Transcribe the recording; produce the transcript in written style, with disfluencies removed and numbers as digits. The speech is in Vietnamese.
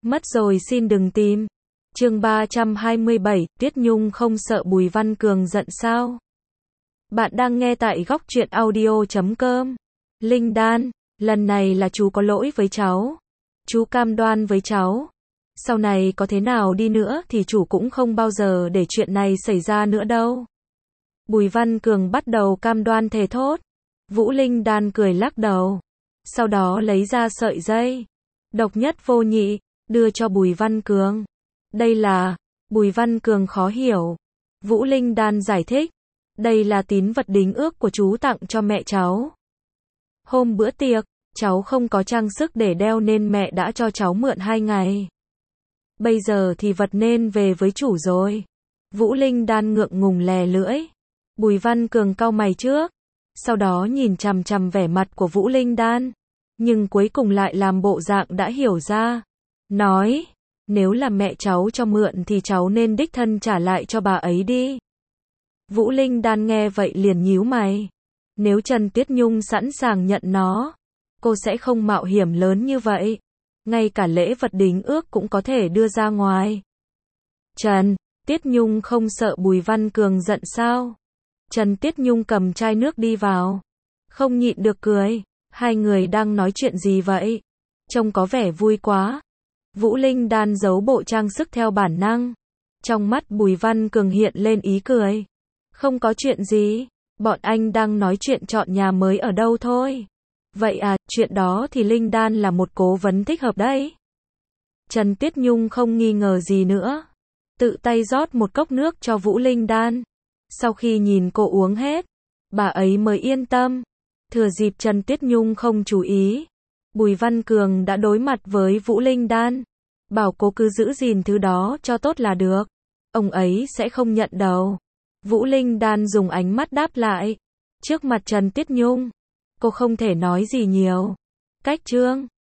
Mất rồi xin đừng tìm. Chương 327, Tuyết Nhung không sợ Bùi Văn Cường giận sao? Bạn đang nghe tại góc truyện audio.com. Linh Đan, lần này là chú có lỗi với cháu. Chú cam đoan với cháu. Sau này có thế nào đi nữa thì chú cũng không bao giờ để chuyện này xảy ra nữa đâu. Bùi Văn Cường bắt đầu cam đoan thề thốt. Vũ Linh Đan cười lắc đầu. Sau đó lấy ra sợi dây. Độc nhất vô nhị, đưa cho Bùi Văn Cường. Đây là, Bùi Văn Cường khó hiểu. Vũ Linh Đan giải thích. Đây là tín vật đính ước của chú tặng cho mẹ cháu. Hôm bữa tiệc, cháu không có trang sức để đeo nên mẹ đã cho cháu mượn 2 ngày. Bây giờ thì vật nên về với chủ rồi. Vũ Linh Đan ngượng ngùng lè lưỡi. Bùi Văn Cường cau mày trước. Sau đó nhìn chằm chằm vẻ mặt của Vũ Linh Đan. Nhưng cuối cùng lại làm bộ dạng đã hiểu ra. Nói, nếu là mẹ cháu cho mượn thì cháu nên đích thân trả lại cho bà ấy đi. Vũ Linh Đan nghe vậy liền nhíu mày. Nếu Trần Tiết Nhung sẵn sàng nhận nó, cô sẽ không mạo hiểm lớn như vậy. Ngay cả lễ vật đính ước cũng có thể đưa ra ngoài. Trần Tiết Nhung không sợ Bùi Văn Cường giận sao? Trần Tiết Nhung cầm chai nước đi vào. Không nhịn được cười. Hai người đang nói chuyện gì vậy? Trông có vẻ vui quá. Vũ Linh Đan giấu bộ trang sức theo bản năng. Trong mắt Bùi Văn Cường hiện lên ý cười. Không có chuyện gì. Bọn anh đang nói chuyện chọn nhà mới ở đâu thôi. Vậy à, chuyện đó thì Linh Đan là một cố vấn thích hợp đấy. Trần Tiết Nhung không nghi ngờ gì nữa. Tự tay rót một cốc nước cho Vũ Linh Đan. Sau khi nhìn cô uống hết, bà ấy mới yên tâm. Thừa dịp Trần Tiết Nhung không chú ý, Bùi Văn Cường đã đối mặt với Vũ Linh Đan. Bảo cô cứ giữ gìn thứ đó cho tốt là được. Ông ấy sẽ không nhận đâu. Vũ Linh Đan dùng ánh mắt đáp lại. Trước mặt Trần Tiết Nhung, cô không thể nói gì nhiều. Cách trương,